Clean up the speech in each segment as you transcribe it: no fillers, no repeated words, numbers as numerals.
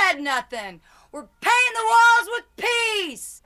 said nothing. We're painting the walls with peace.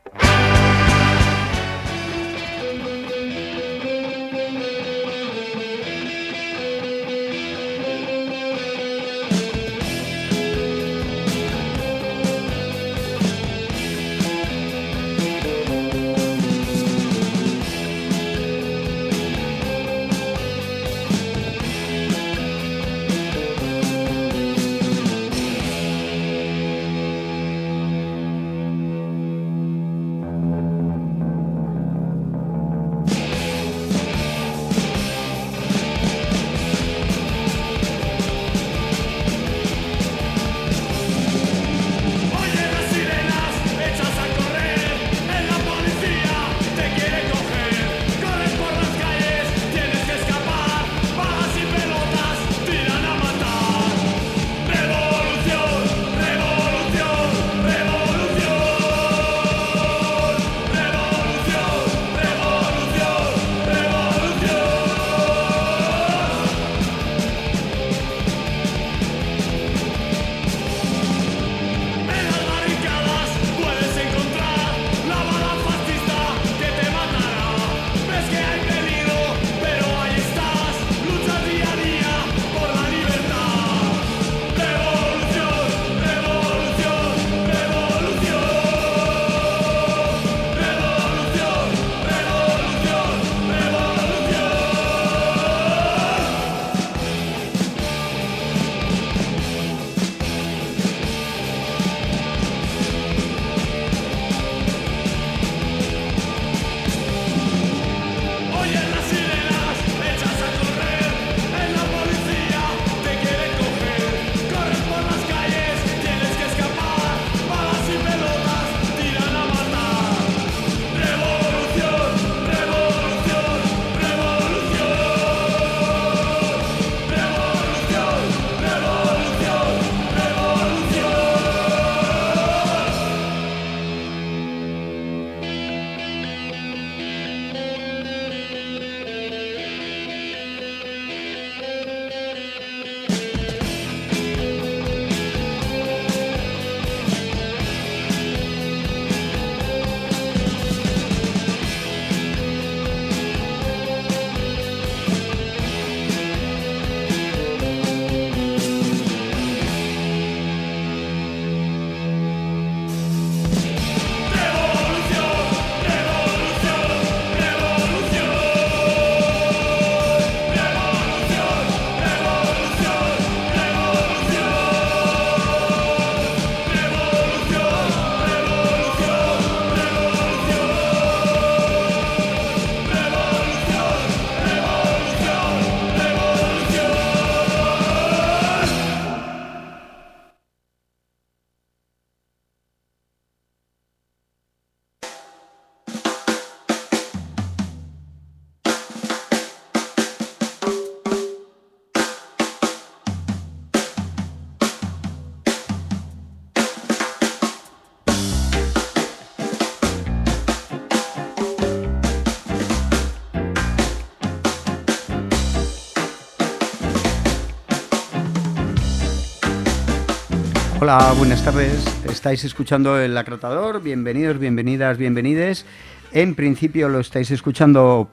Hola, buenas tardes. Estáis escuchando El Acrotador. Bienvenidos, bienvenidas, bienvenides. En principio lo estáis escuchando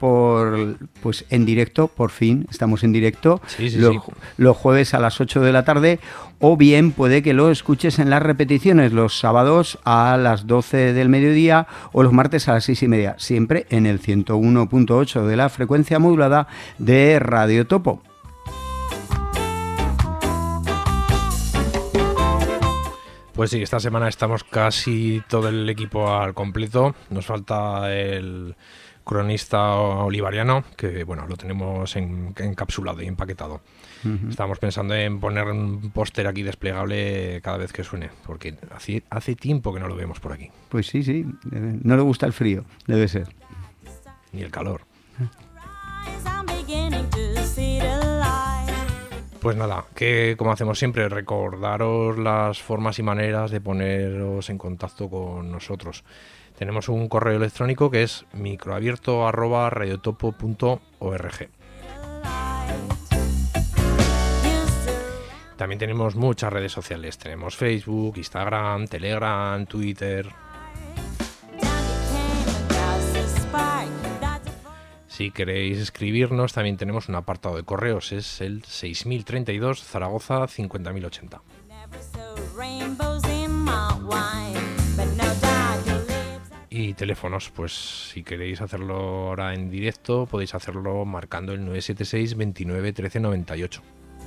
en directo, por fin, estamos en directo, los jueves a las 8 de la tarde, o bien puede que lo escuches en las repeticiones los sábados a las 12 del mediodía o los martes a las 6:30, siempre en el 101.8 de la frecuencia modulada de Radio Topo. Pues sí, esta semana estamos casi todo el equipo al completo. Nos falta el cronista olivariano, que bueno, lo tenemos encapsulado y empaquetado. Uh-huh. Estamos pensando en poner un póster aquí desplegable cada vez que suene, porque hace tiempo que no lo vemos por aquí. Pues sí, no le gusta el frío, debe ser. Ni el calor. Pues nada, que como hacemos siempre, recordaros las formas y maneras de poneros en contacto con nosotros. Tenemos un correo electrónico que es microabierto@radiotopo.org. También tenemos muchas redes sociales, tenemos Facebook, Instagram, Telegram, Twitter. Si queréis escribirnos, también tenemos un apartado de correos, es el 6032 Zaragoza 50080. Y teléfonos, pues si queréis hacerlo ahora en directo, podéis hacerlo marcando el 976 29 13 98.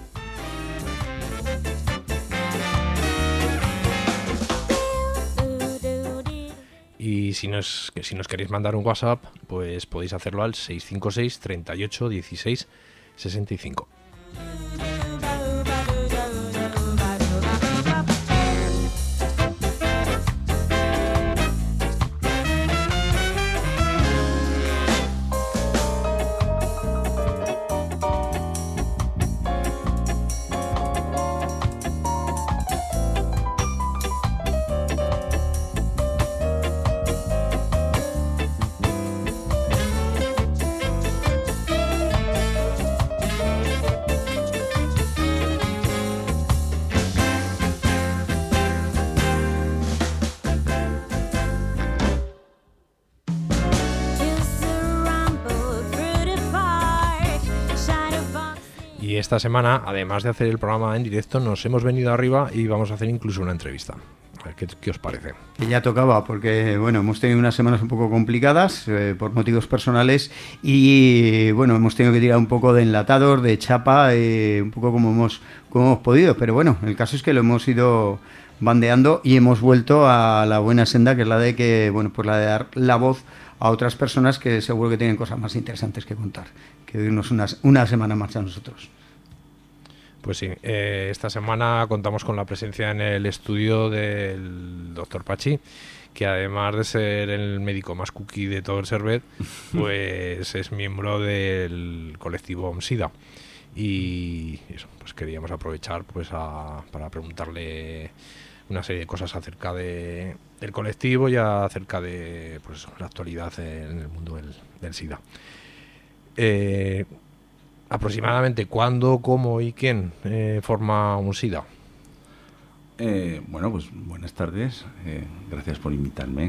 Y si nos queréis mandar un WhatsApp, pues podéis hacerlo al 656 38 16 65. Y esta semana, además de hacer el programa en directo, nos hemos venido arriba y vamos a hacer incluso una entrevista. A ver, ¿qué os parece? Que ya tocaba, porque bueno, hemos tenido unas semanas un poco complicadas por motivos personales y bueno, hemos tenido que tirar un poco de enlatados, de chapa, un poco como hemos podido, pero bueno, el caso es que lo hemos ido bandeando y hemos vuelto a la buena senda, que es la de que, bueno, pues la de dar la voz a otras personas que seguro que tienen cosas más interesantes que contar, que oírnos una semana más a nosotros. Pues sí, esta semana contamos con la presencia en el estudio del doctor Pachi, que además de ser el médico más cookie de todo el Servet, pues es miembro del colectivo OMSIDA. Y eso, pues queríamos aprovechar pues para preguntarle una serie de cosas acerca del colectivo y acerca de pues, la actualidad en el mundo del SIDA. Aproximadamente cuándo, cómo y quién forma OMSIDA. Bueno, pues buenas tardes, gracias por invitarme.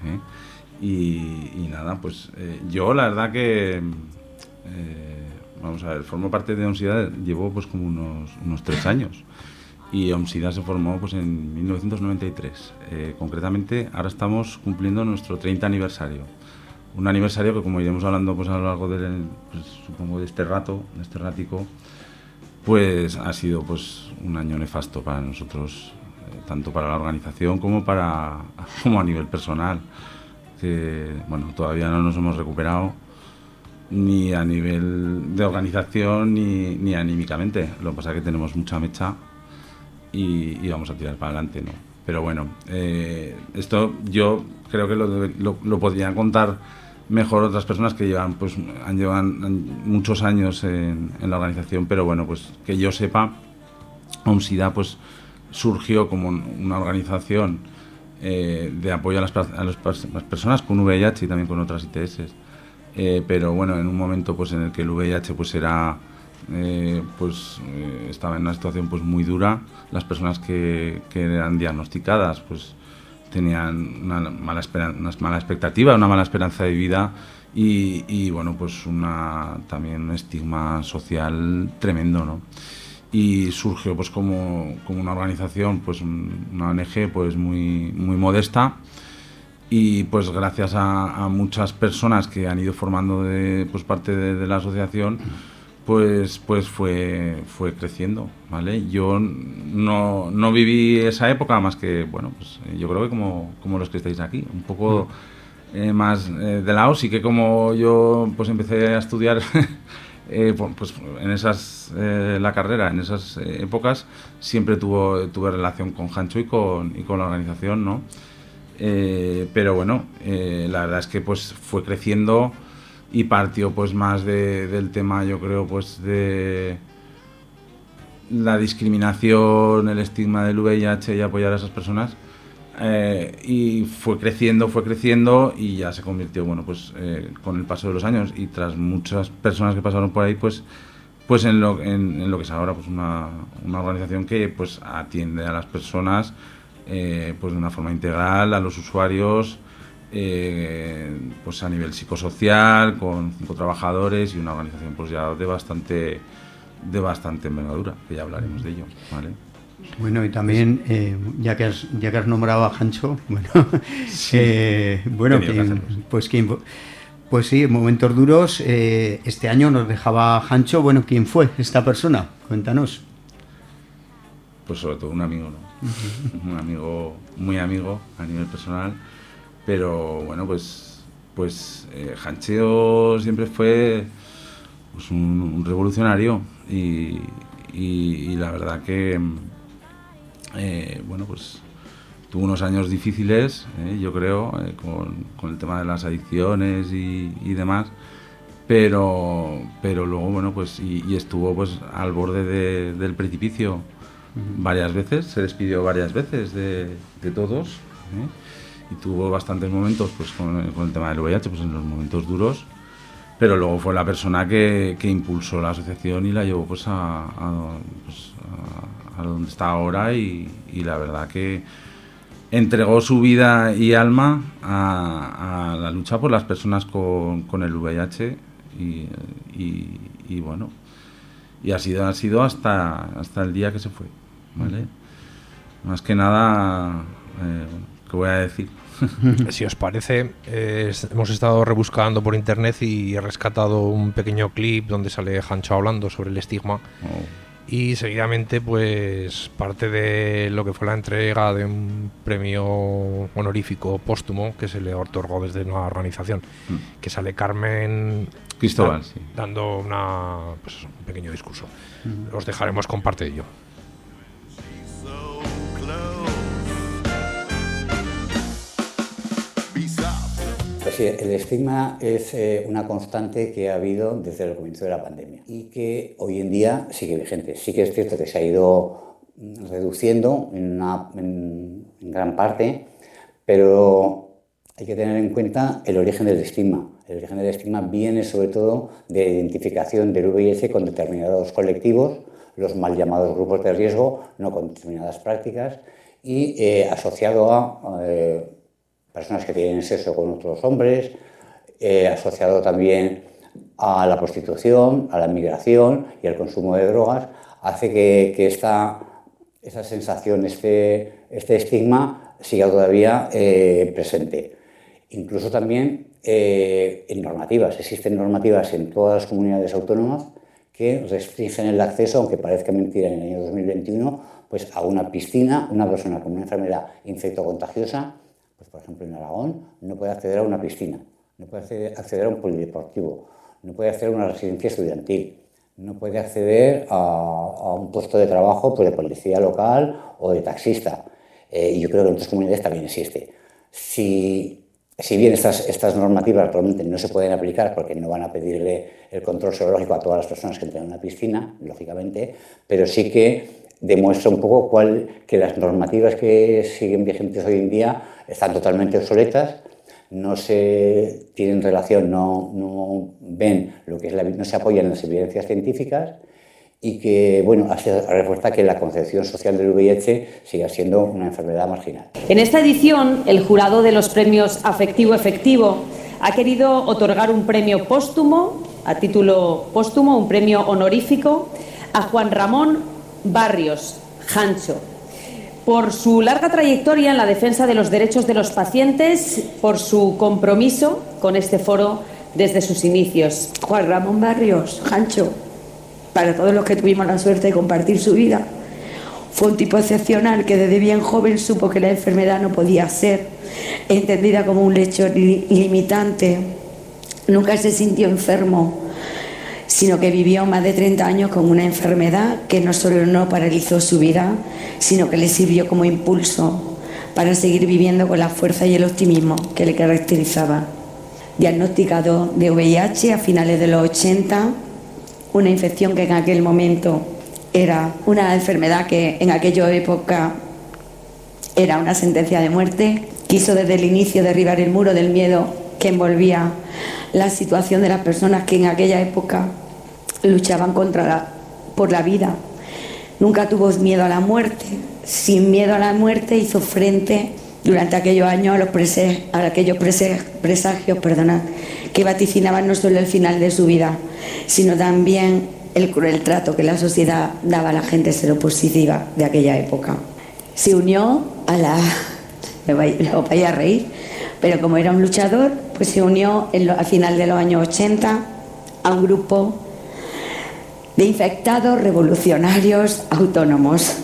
Y nada, pues yo la verdad que vamos a ver, formo parte de OMSIDA, llevo pues como unos 3 años. Y OMSIDA se formó pues en 1993. Concretamente, ahora estamos cumpliendo nuestro 30 aniversario. Un aniversario que, como iremos hablando pues a lo largo supongo de este ratico, pues ha sido pues un año nefasto para nosotros, tanto para la organización como a nivel personal. Que bueno, todavía no nos hemos recuperado ni a nivel de organización ni anímicamente. Lo que pasa es que tenemos mucha mecha y vamos a tirar para adelante, ¿no? Pero bueno, esto yo creo que lo podrían contar mejor otras personas que llevan muchos años en la organización, pero bueno, pues que yo sepa, OMSIDA pues surgió como una organización de apoyo a las personas con VIH y también con otras ITS, pero bueno, en un momento pues en el que el VIH pues era estaba en una situación pues muy dura. Las personas que eran diagnosticadas pues tenían una mala expectativa, una mala esperanza de vida y bueno, pues también un estigma social tremendo, ¿no? Y surgió pues como una organización, pues una ONG pues muy modesta, y pues gracias a muchas personas que han ido formando pues parte de la asociación, pues fue creciendo, ¿vale? Yo no viví esa época más que, bueno, pues yo creo que como los que estáis aquí, un poco más de lado. Sí que como yo pues empecé a estudiar pues en la carrera, en esas épocas, siempre tuve relación con Jancho y con la organización, ¿no? Pero bueno, la verdad es que pues fue creciendo y partió pues más del tema, yo creo, pues de la discriminación, el estigma del VIH y apoyar a esas personas, y fue creciendo y ya se convirtió, bueno, pues con el paso de los años y tras muchas personas que pasaron por ahí, pues pues en lo que es ahora, pues una organización que pues atiende a las personas pues de una forma integral, a los usuarios, pues a nivel psicosocial, con 5 trabajadores y una organización pues ya de bastante envergadura, que ya hablaremos de ello, ¿vale? Bueno, y también, ya que has nombrado a Jancho, bueno, Sí, pues sí, en momentos duros, este año nos dejaba Jancho. Bueno, ¿quién fue esta persona? Cuéntanos. Pues sobre todo un amigo, ¿no? Un amigo, muy amigo a nivel personal, pero bueno, pues Jancho siempre fue pues un revolucionario y la verdad que bueno, pues tuvo unos años difíciles, yo creo, con el tema de las adicciones y demás, pero luego, bueno, pues y estuvo pues al borde del precipicio varias veces, se despidió varias veces de todos, y tuvo bastantes momentos pues con el tema del VIH, pues en los momentos duros, pero luego fue la persona que impulsó la asociación y la llevó pues a donde está ahora y la verdad que entregó su vida y alma a la lucha por las personas con el VIH y bueno, y ha sido hasta el día que se fue, ¿vale? Más que nada, ¿qué voy a decir? Si os parece, hemos estado rebuscando por internet y he rescatado un pequeño clip donde sale Jancho hablando sobre el estigma. Y seguidamente, pues parte de lo que fue la entrega de un premio honorífico póstumo que se le otorgó desde una organización, que sale Carmen Cristóbal, sí, dando un pequeño discurso. Os dejaremos con parte de ello. Pues sí, el estigma es una constante que ha habido desde el comienzo de la pandemia y que hoy en día sigue vigente. Sí que es cierto que se ha ido reduciendo en gran parte, pero hay que tener en cuenta el origen del estigma. El origen del estigma viene sobre todo de identificación del VIH con determinados colectivos, los mal llamados grupos de riesgo, no con determinadas prácticas, y asociado a personas que tienen sexo con otros hombres, asociado también a la prostitución, a la migración y al consumo de drogas, hace que esa sensación, este estigma siga todavía presente. Incluso también en normativas. Existen normativas en todas las comunidades autónomas que restringen el acceso, aunque parezca mentira, en el año 2021, pues a una piscina. Una persona con una enfermedad infectocontagiosa, pues por ejemplo en Aragón, no puede acceder a una piscina, no puede acceder a un polideportivo, no puede acceder a una residencia estudiantil, no puede acceder a un puesto de trabajo pues de policía local o de taxista. Y yo creo que en otras comunidades también existe. Si bien estas normativas realmente no se pueden aplicar porque no van a pedirle el control serológico a todas las personas que entran en una piscina, lógicamente, pero sí que demuestra un poco que las normativas que siguen vigentes hoy en día están totalmente obsoletas, no se tienen relación, no ven lo que es no se apoyan en las evidencias científicas y que, bueno, refuerza que la concepción social del VIH siga siendo una enfermedad marginal. En esta edición, el jurado de los premios Afectivo-Efectivo ha querido otorgar un premio póstumo, a título póstumo, un premio honorífico, a Juan Ramón Barrios, Jancho, por su larga trayectoria en la defensa de los derechos de los pacientes, por su compromiso con este foro desde sus inicios. Juan Ramón Barrios, Jancho, para todos los que tuvimos la suerte de compartir su vida, fue un tipo excepcional que desde bien joven supo que la enfermedad no podía ser entendida como un hecho limitante. Nunca se sintió enfermo, sino que vivió más de 30 años con una enfermedad que no solo no paralizó su vida, sino que le sirvió como impulso para seguir viviendo con la fuerza y el optimismo que le caracterizaba. Diagnosticado de VIH a finales de los 80, una infección que en aquel momento era una enfermedad que en aquella época era una sentencia de muerte, quiso desde el inicio derribar el muro del miedo que envolvía la situación de las personas que en aquella época luchaban por la vida. Nunca tuvo miedo a la muerte. Sin miedo a la muerte hizo frente durante aquellos años a aquellos presagios que vaticinaban no solo el final de su vida, sino también el cruel trato que la sociedad daba a la gente seropositiva de aquella época. Se unió a la... os vais a reír, pero como era un luchador, pues se unió a final de los años 80 a un grupo de infectados revolucionarios autónomos.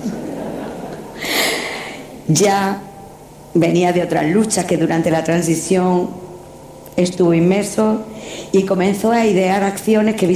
Ya venía de otras luchas que durante la transición estuvo inmerso y comenzó a idear acciones que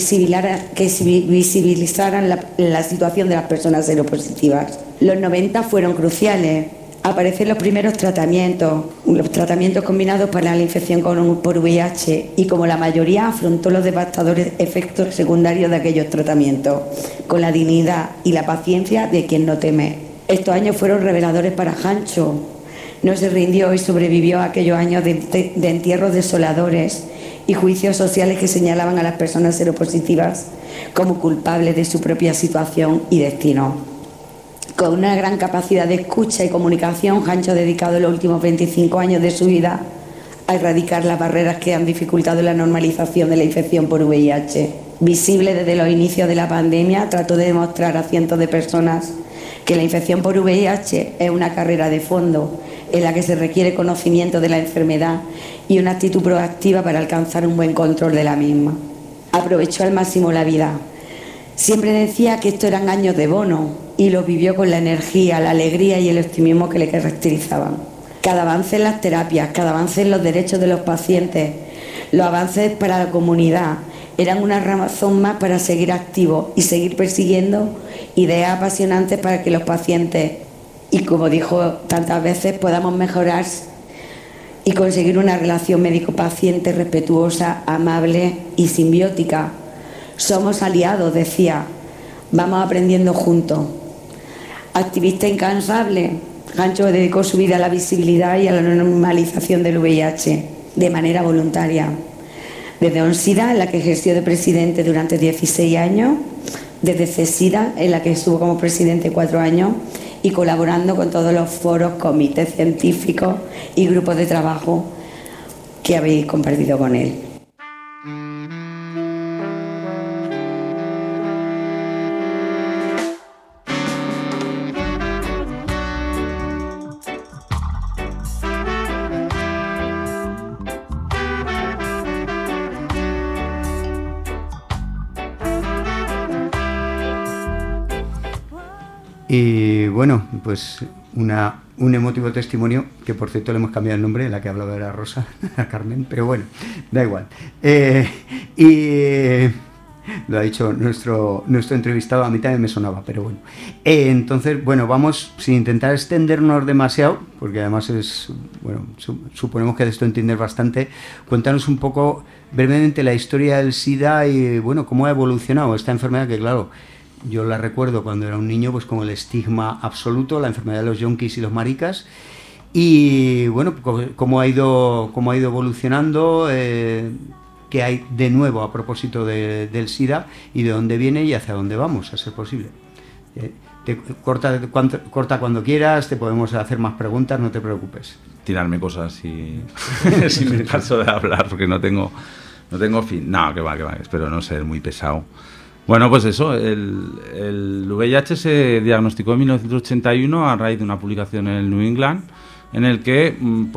visibilizaran la situación de las personas seropositivas. Los 90 fueron cruciales. Aparecen los primeros tratamientos combinados para la infección por VIH, y como la mayoría afrontó los devastadores efectos secundarios de aquellos tratamientos, con la dignidad y la paciencia de quien no teme. Estos años fueron reveladores para Jancho. No se rindió y sobrevivió a aquellos años de entierros desoladores y juicios sociales que señalaban a las personas seropositivas como culpables de su propia situación y destino. Con una gran capacidad de escucha y comunicación, Jancho ha dedicado los últimos 25 años de su vida a erradicar las barreras que han dificultado la normalización de la infección por VIH. Visible desde los inicios de la pandemia, trató de demostrar a cientos de personas que la infección por VIH es una carrera de fondo en la que se requiere conocimiento de la enfermedad y una actitud proactiva para alcanzar un buen control de la misma. Aprovechó al máximo la vida. Siempre decía que estos eran años de bono y lo vivió con la energía, la alegría y el optimismo que le caracterizaban. Cada avance en las terapias, cada avance en los derechos de los pacientes, los avances para la comunidad, eran una razón más para seguir activos y seguir persiguiendo ideas apasionantes para que los pacientes, y como dijo tantas veces, podamos mejorar y conseguir una relación médico-paciente respetuosa, amable y simbiótica. Somos aliados, decía, vamos aprendiendo juntos. Activista incansable, Jancho dedicó su vida a la visibilidad y a la normalización del VIH de manera voluntaria. Desde ONSIDA, en la que ejerció de presidente durante 16 años, desde CESIDA, en la que estuvo como presidente 4 años, y colaborando con todos los foros, comités científicos y grupos de trabajo que habéis compartido con él. Y bueno, pues un emotivo testimonio, que por cierto le hemos cambiado el nombre, la que hablaba era Rosa, a Carmen, pero bueno, da igual. Y lo ha dicho nuestro entrevistado, a mí también me sonaba, pero bueno. Entonces, bueno, vamos, sin intentar extendernos demasiado, porque además suponemos que de esto entiendes bastante. Cuéntanos un poco brevemente la historia del SIDA y, bueno, cómo ha evolucionado esta enfermedad, que claro, yo la recuerdo cuando era un niño, pues como el estigma absoluto, la enfermedad de los yonkis y los maricas, y bueno, cómo ha ido evolucionando, qué hay de nuevo a propósito del SIDA y de dónde viene y hacia dónde vamos, a ser posible. Corta cuando quieras, te podemos hacer más preguntas, no te preocupes. Tirarme cosas y si me canso de hablar porque no tengo fin. No, que va, espero no ser muy pesado. Bueno, pues eso, el VIH se diagnosticó en 1981 a raíz de una publicación en el New England, en el que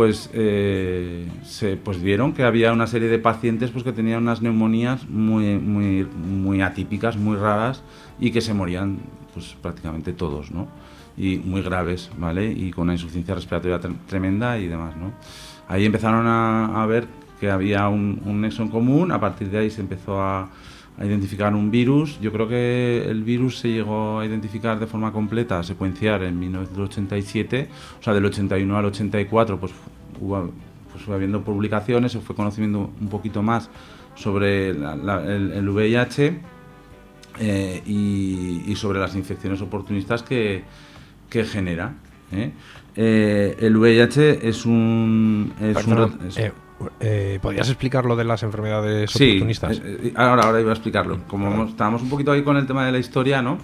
se vieron que había una serie de pacientes pues que tenían unas neumonías muy atípicas, muy raras, y que se morían pues prácticamente todos, ¿no? Y muy graves, ¿vale? Y con una insuficiencia respiratoria tremenda y demás, ¿no? Ahí empezaron a ver que había un nexo en común. A partir de ahí se empezó a identificar un virus. Yo creo que el virus se llegó a identificar de forma completa, a secuenciar en 1987, o sea, del 81 al 84, pues fue habiendo publicaciones, se fue conociendo un poquito más sobre el VIH y sobre las infecciones oportunistas que genera. El VIH es un... ¿Podrías explicar lo de las enfermedades oportunistas? Sí, ahora iba a explicarlo. Como estábamos un poquito ahí con el tema de la historia, ¿no?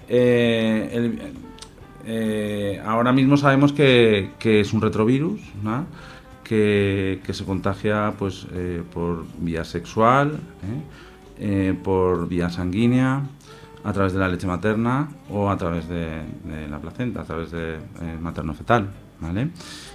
Ahora mismo sabemos que es un retrovirus, ¿no? Que se contagia pues, por vía sexual, por vía sanguínea, a través de la leche materna o a través de la placenta, a través de materno-fetal, ¿vale?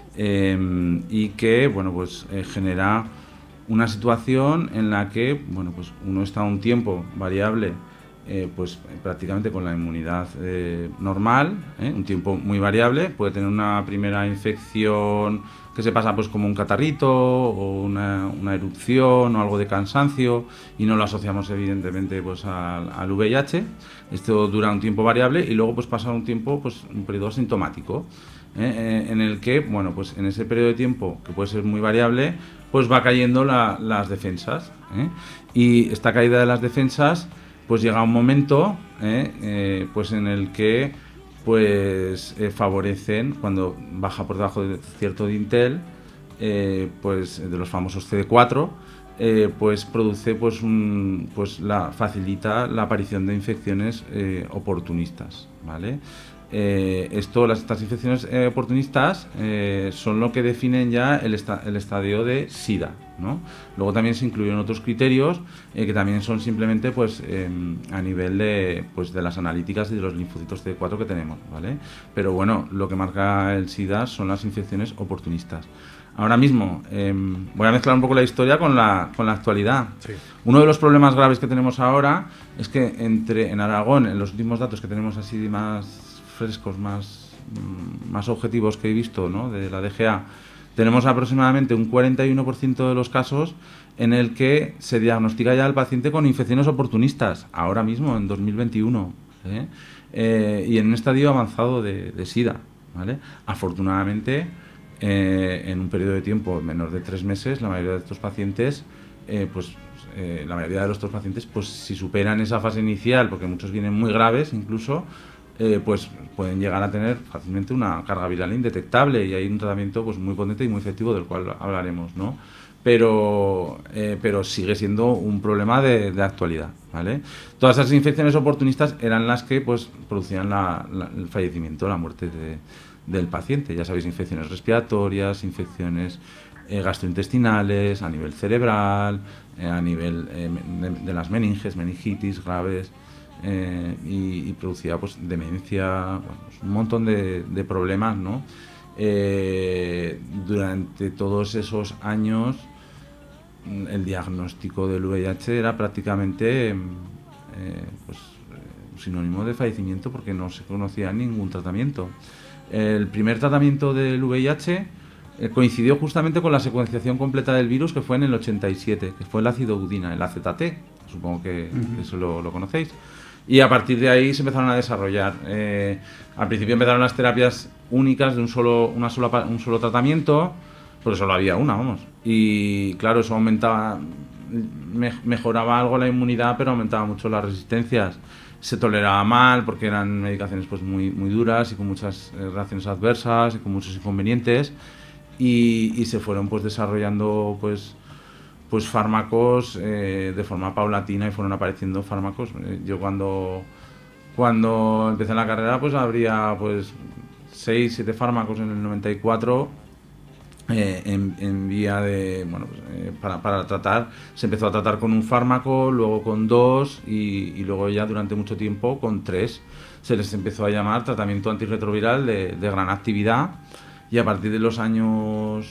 Y que, bueno, pues genera una situación en la que, bueno, pues uno está un tiempo variable, pues prácticamente con la inmunidad normal, un tiempo muy variable, puede tener una primera infección que se pasa pues como un catarrito o una erupción o algo de cansancio, y no lo asociamos evidentemente pues al VIH. Esto dura un tiempo variable y luego pues pasa un tiempo, pues un periodo asintomático, en el que, bueno, pues en ese periodo de tiempo, que puede ser muy variable, pues va cayendo las defensas, y esta caída de las defensas pues llega a un momento pues en el que pues favorecen, cuando baja por debajo de cierto dintel, pues de los famosos CD4, pues produce pues facilita la aparición de infecciones oportunistas, ¿vale? Estas infecciones oportunistas son lo que definen ya el estadio de SIDA, ¿no? Luego también se incluyen otros criterios que también son simplemente pues a nivel de las analíticas y de los linfocitos CD4 que tenemos, ¿vale? Pero bueno, lo que marca el SIDA son las infecciones oportunistas. Ahora mismo voy a mezclar un poco la historia con la actualidad. Sí. Uno de los problemas graves que tenemos ahora es que en Aragón, en los últimos datos que tenemos así más frescos, más objetivos que he visto, ¿no?, de la DGA, tenemos aproximadamente un 41% de los casos en el que se diagnostica ya al paciente con infecciones oportunistas, ahora mismo, en 2021, y en un estadio avanzado de SIDA, ¿vale? Afortunadamente, en un periodo de tiempo menor de 3 meses, la mayoría de estos pacientes, pues si superan esa fase inicial, porque muchos vienen muy graves incluso, pues pueden llegar a tener fácilmente una carga viral indetectable, y hay un tratamiento pues muy potente y muy efectivo del cual hablaremos, ¿no? Pero sigue siendo un problema de actualidad, ¿vale? Todas esas infecciones oportunistas eran las que pues producían el fallecimiento, la muerte del paciente. Ya sabéis, infecciones respiratorias, infecciones gastrointestinales, a nivel cerebral, a nivel de las meninges, meningitis graves, y producía pues demencia, un montón de problemas, ¿no? Durante todos esos años el diagnóstico del VIH era prácticamente sinónimo de fallecimiento, porque no se conocía ningún tratamiento. El primer tratamiento del VIH coincidió justamente con la secuenciación completa del virus, que fue en el 87, que fue el ácido udina, el AZT, supongo que eso lo conocéis. Y a partir de ahí se empezaron a desarrollar. Al principio empezaron las terapias únicas de un solo tratamiento, porque solo había una, vamos. Y claro, eso mejoraba algo la inmunidad, pero aumentaba mucho las resistencias. Se toleraba mal porque eran medicaciones pues muy, muy duras y con muchas reacciones adversas y con muchos inconvenientes. Y se fueron pues desarrollando pues fármacos de forma paulatina, y fueron apareciendo fármacos. Yo cuando empecé la carrera pues habría pues 6-7 fármacos en el 94 en vía de, bueno, pues, para tratar. Se empezó a tratar con un fármaco, luego con 2 y luego ya durante mucho tiempo con 3. Se les empezó a llamar tratamiento antirretroviral de gran actividad, y a partir de los años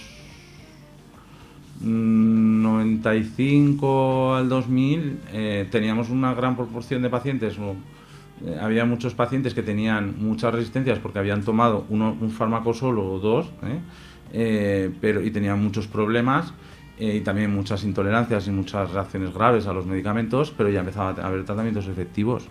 95 al 2000 teníamos una gran proporción de pacientes, había muchos pacientes que tenían muchas resistencias porque habían tomado un fármaco solo o 2, y tenían muchos problemas, y también muchas intolerancias y muchas reacciones graves a los medicamentos, pero ya empezaba a haber tratamientos efectivos,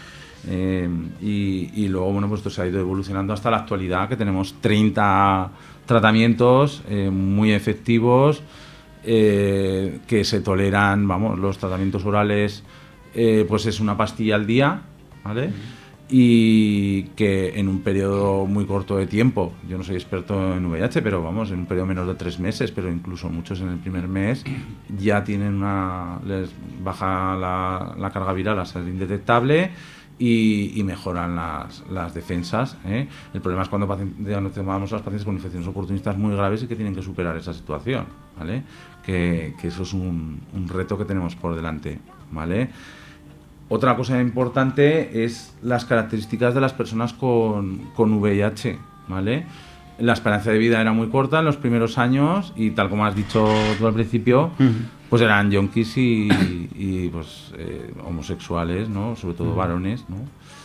y luego, bueno, pues esto se ha ido evolucionando hasta la actualidad, que tenemos 30 tratamientos muy efectivos, que se toleran, vamos, los tratamientos orales, pues es una pastilla al día, ¿vale? y que en un periodo muy corto de tiempo, yo no soy experto en VIH, pero vamos, en un periodo menos de 3 meses, pero incluso muchos en el primer mes, ya tienen les baja la carga viral a ser indetectable y mejoran las defensas, ¿eh? El problema es cuando diagnosticamos a los pacientes con infecciones oportunistas muy graves y que tienen que superar esa situación, ¿vale? Que eso es un reto que tenemos por delante, ¿vale? Otra cosa importante es las características de las personas con VIH, ¿vale? La esperanza de vida era muy corta en los primeros años y, tal como has dicho tú al principio, pues eran yonkis y pues homosexuales, ¿no? Sobre todo varones, ¿no?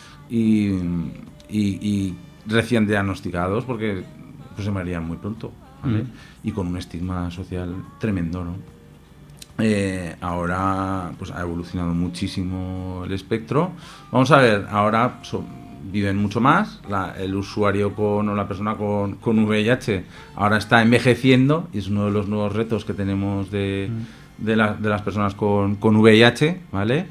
Y recién diagnosticados porque pues se morían muy pronto, ¿vale? Y con un estigma social tremendo, ¿no? Ahora pues ha evolucionado muchísimo el espectro. Vamos a ver, ahora viven mucho más. El usuario o la persona con VIH ahora está envejeciendo y es uno de los nuevos retos que tenemos de las personas con VIH, ¿vale?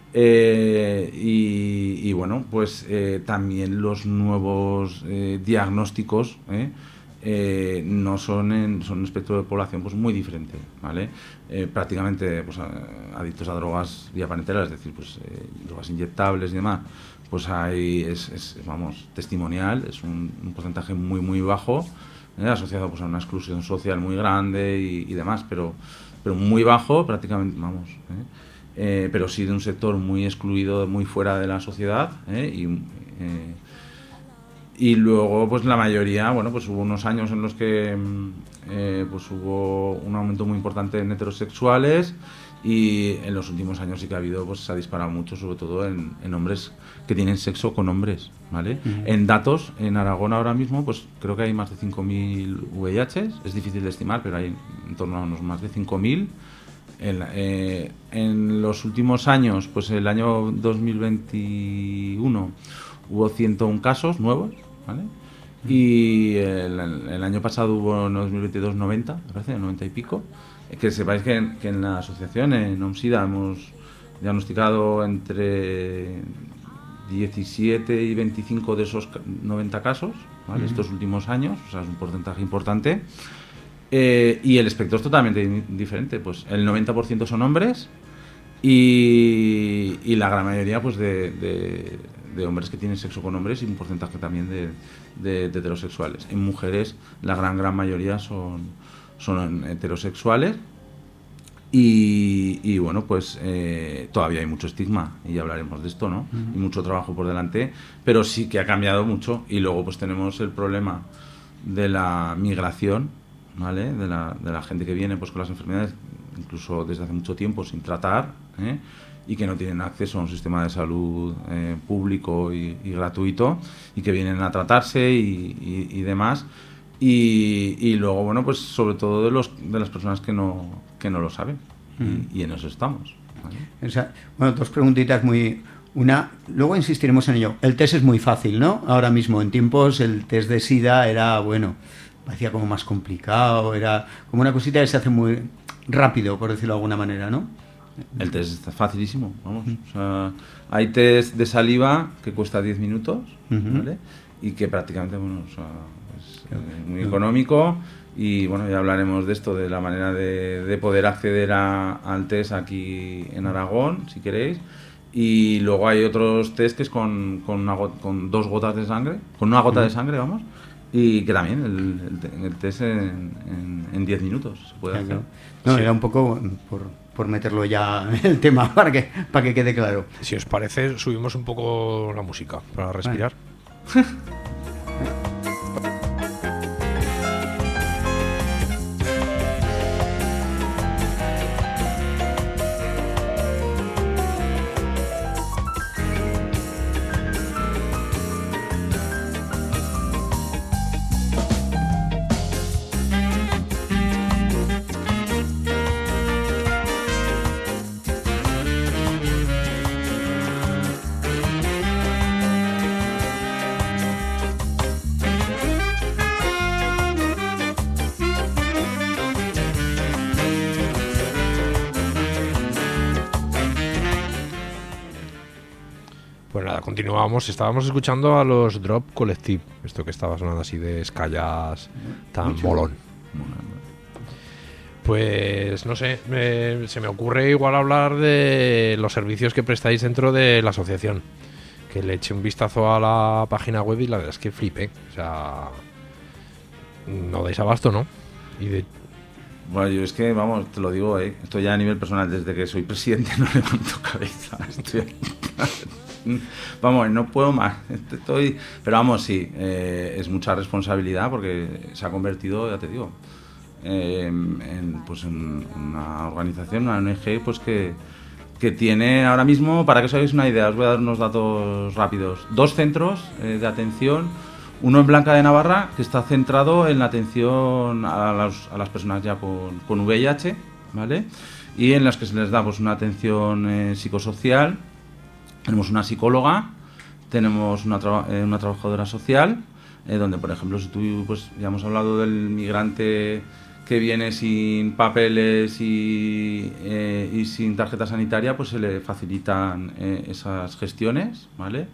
Y bueno, pues también los nuevos diagnósticos no son un espectro de población pues muy diferente, ¿vale? Prácticamente pues, adictos a drogas vía parenteral, es decir, pues drogas inyectables y demás, pues hay vamos, testimonial, es un porcentaje muy muy bajo, asociado pues a una exclusión social muy grande y demás, pero muy bajo prácticamente, vamos, pero sí de un sector muy excluido, muy fuera de la sociedad, y luego pues la mayoría, bueno, pues hubo unos años en los que pues hubo un aumento muy importante en heterosexuales y en los últimos años sí que ha habido, pues se ha disparado mucho, sobre todo en hombres que tienen sexo con hombres, ¿vale? En datos, en Aragón ahora mismo, pues creo que hay más de 5.000 VIHs, es difícil de estimar, pero hay en torno a unos más de 5.000. En los últimos años, pues el año 2021 hubo 101 casos nuevos, ¿vale? Y el año pasado hubo en 2022 90, parece, 90 y pico. Que sepáis que en la asociación, en OMSIDA, hemos diagnosticado entre 17 y 25 de esos 90 casos, ¿vale? Estos últimos años, o sea, es un porcentaje importante. Y el espectro es totalmente diferente, pues el 90% son hombres y la gran mayoría pues de hombres que tienen sexo con hombres y un porcentaje también de heterosexuales. En mujeres la gran mayoría son heterosexuales y bueno, pues todavía hay mucho estigma y ya hablaremos de esto, ¿no? Y mucho trabajo por delante, pero sí que ha cambiado mucho. Y luego pues tenemos el problema de la migración, ¿vale? De la gente que viene pues con las enfermedades incluso desde hace mucho tiempo sin tratar, y que no tienen acceso a un sistema de salud público y gratuito y que vienen a tratarse y demás. Y luego, bueno, pues sobre todo de las personas que no lo saben. Y en eso estamos, ¿vale? O sea, bueno, dos preguntitas luego insistiremos en ello. El test es muy fácil, ¿no? Ahora mismo, en tiempos, el test de SIDA era, bueno, parecía como más complicado, era como una cosita que se hace muy rápido, por decirlo de alguna manera, ¿no? El test está facilísimo, vamos. O sea, hay test de saliva que cuesta 10 minutos, ¿vale? Y que prácticamente, bueno, o sea, es muy económico. Y bueno, ya hablaremos de esto, de la manera de poder acceder al test aquí en Aragón, si queréis. Y luego hay otros test que es con 2 gotas de sangre, con una gota de sangre, vamos. Y que también el test en 10 minutos se puede hacer. No, sí. Era un poco por meterlo ya en el tema para que quede claro. Si os parece, subimos un poco la música para respirar. Vale. continuamos. Estábamos escuchando a los Drop Collective, esto que estaba sonando así de escallas tan molón. Pues no sé, se me ocurre igual hablar de los servicios que prestáis dentro de la asociación. Que le eché un vistazo a la página web y la verdad es que flipé. O sea, no dais abasto, ¿no? Bueno, yo es que, vamos, te lo digo, esto ya a nivel personal, desde que soy presidente no levanto cabeza. Vamos, no puedo más. Pero vamos, sí, es mucha responsabilidad porque se ha convertido, ya te digo, en una organización, una ONG, pues que tiene ahora mismo, para que os hagáis una idea, os voy a dar unos datos rápidos. 2 centros de atención, uno en Blanca de Navarra, que está centrado en la atención a las personas ya con VIH, ¿vale? Y en las que se les da pues una atención psicosocial. Tenemos una psicóloga, tenemos una trabajadora social, donde, por ejemplo, si tú, pues ya hemos hablado del migrante que viene sin papeles y sin tarjeta sanitaria, pues se le facilitan esas gestiones, ¿vale?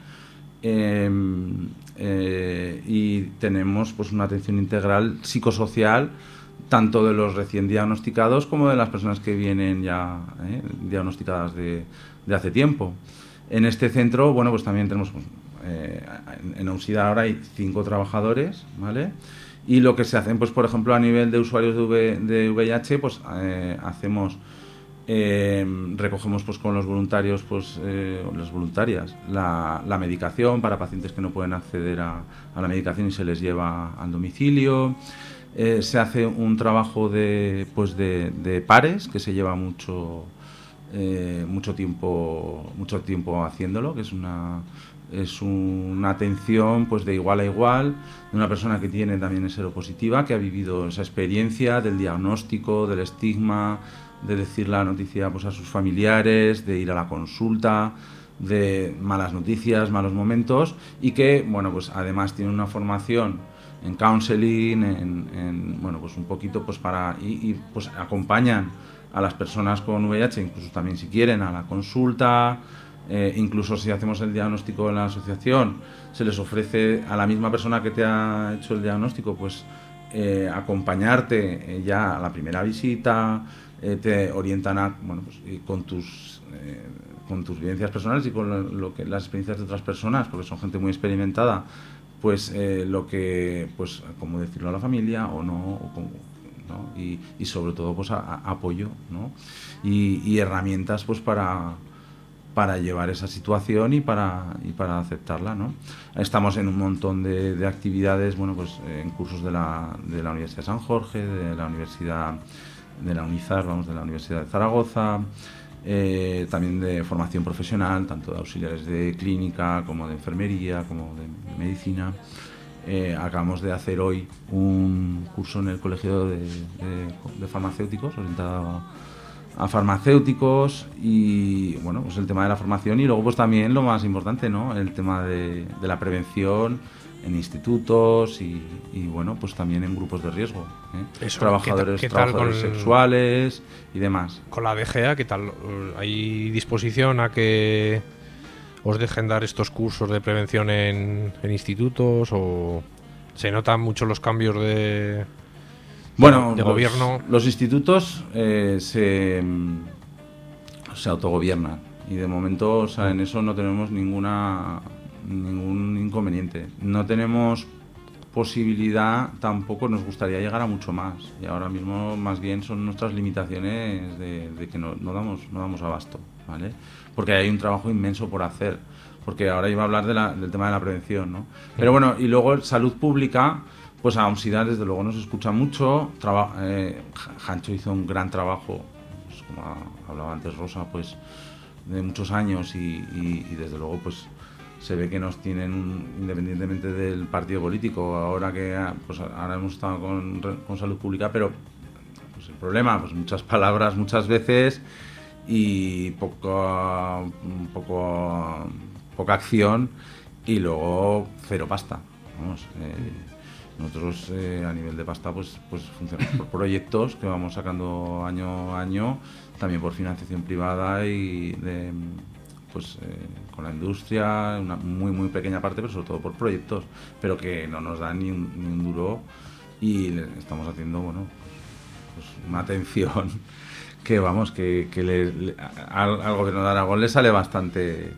Y tenemos pues una atención integral psicosocial, tanto de los recién diagnosticados como de las personas que vienen ya diagnosticadas de hace tiempo. En este centro, bueno, pues también tenemos, en Ausida ahora hay 5 trabajadores, ¿vale? Y lo que se hacen, pues por ejemplo, a nivel de usuarios de VIH, pues hacemos, recogemos pues con los voluntarios, pues las voluntarias, la medicación para pacientes que no pueden acceder a la medicación y se les lleva al domicilio. Se hace un trabajo de pares que se lleva mucho tiempo haciéndolo, que es una atención pues de igual a igual de una persona que tiene también seropositiva, que ha vivido esa experiencia del diagnóstico, del estigma, de decir la noticia pues a sus familiares, de ir a la consulta, de malas noticias, malos momentos, y que bueno, pues además tiene una formación en counseling, bueno, pues un poquito pues y pues acompañan a las personas con VIH, incluso también si quieren a la consulta. Incluso si hacemos el diagnóstico en la asociación, se les ofrece a la misma persona que te ha hecho el diagnóstico, pues acompañarte ya a la primera visita, te orientan bueno, pues, con tus vivencias personales y con las experiencias de otras personas, porque son gente muy experimentada, pues pues cómo decirlo a la familia o no, o cómo, ¿no? Y sobre todo pues apoyo, ¿no? Y herramientas pues para llevar esa situación y para aceptarla, ¿no? Estamos en un montón de actividades, bueno, pues en cursos de la Universidad de San Jorge, de la Universidad de la UNIZAR, de la Universidad de Zaragoza, también de formación profesional, tanto de auxiliares de clínica como de enfermería, como de medicina. Acabamos de hacer hoy un curso en el Colegio de Farmacéuticos, orientado a farmacéuticos, y bueno, pues el tema de la formación, y luego pues también lo más importante, ¿no? El tema de la prevención en institutos y bueno, pues también en grupos de riesgo, Eso, trabajadores sexuales y demás. Con la DGA, ¿qué tal? ¿Hay disposición a que os dejen dar estos cursos de prevención en institutos, o se notan mucho los cambios de gobierno? Los institutos se autogobiernan y de momento, o sea, en eso no tenemos ningún inconveniente. No tenemos posibilidad, tampoco nos gustaría llegar a mucho más, y ahora mismo más bien son nuestras limitaciones de que no damos abasto, ¿vale? Porque hay un trabajo inmenso por hacer, porque ahora iba a hablar del tema de la prevención, ¿no? Pero bueno, y luego salud pública, pues a UNSIDA desde luego nos escucha mucho. Jancho hizo un gran trabajo, pues, como hablaba antes Rosa, pues de muchos años, y desde luego pues se ve que nos tienen independientemente del partido político. Ahora hemos estado con salud pública, pero pues el problema, pues muchas palabras muchas veces y poca acción, y luego cero pasta, vamos. Nosotros a nivel de pasta pues funcionamos por proyectos que vamos sacando año a año, también por financiación privada y con la industria, una muy muy pequeña parte, pero sobre todo por proyectos, pero que no nos dan ni un duro, y estamos haciendo, bueno, pues una atención que vamos, que al gobierno de Aragón le sale bastante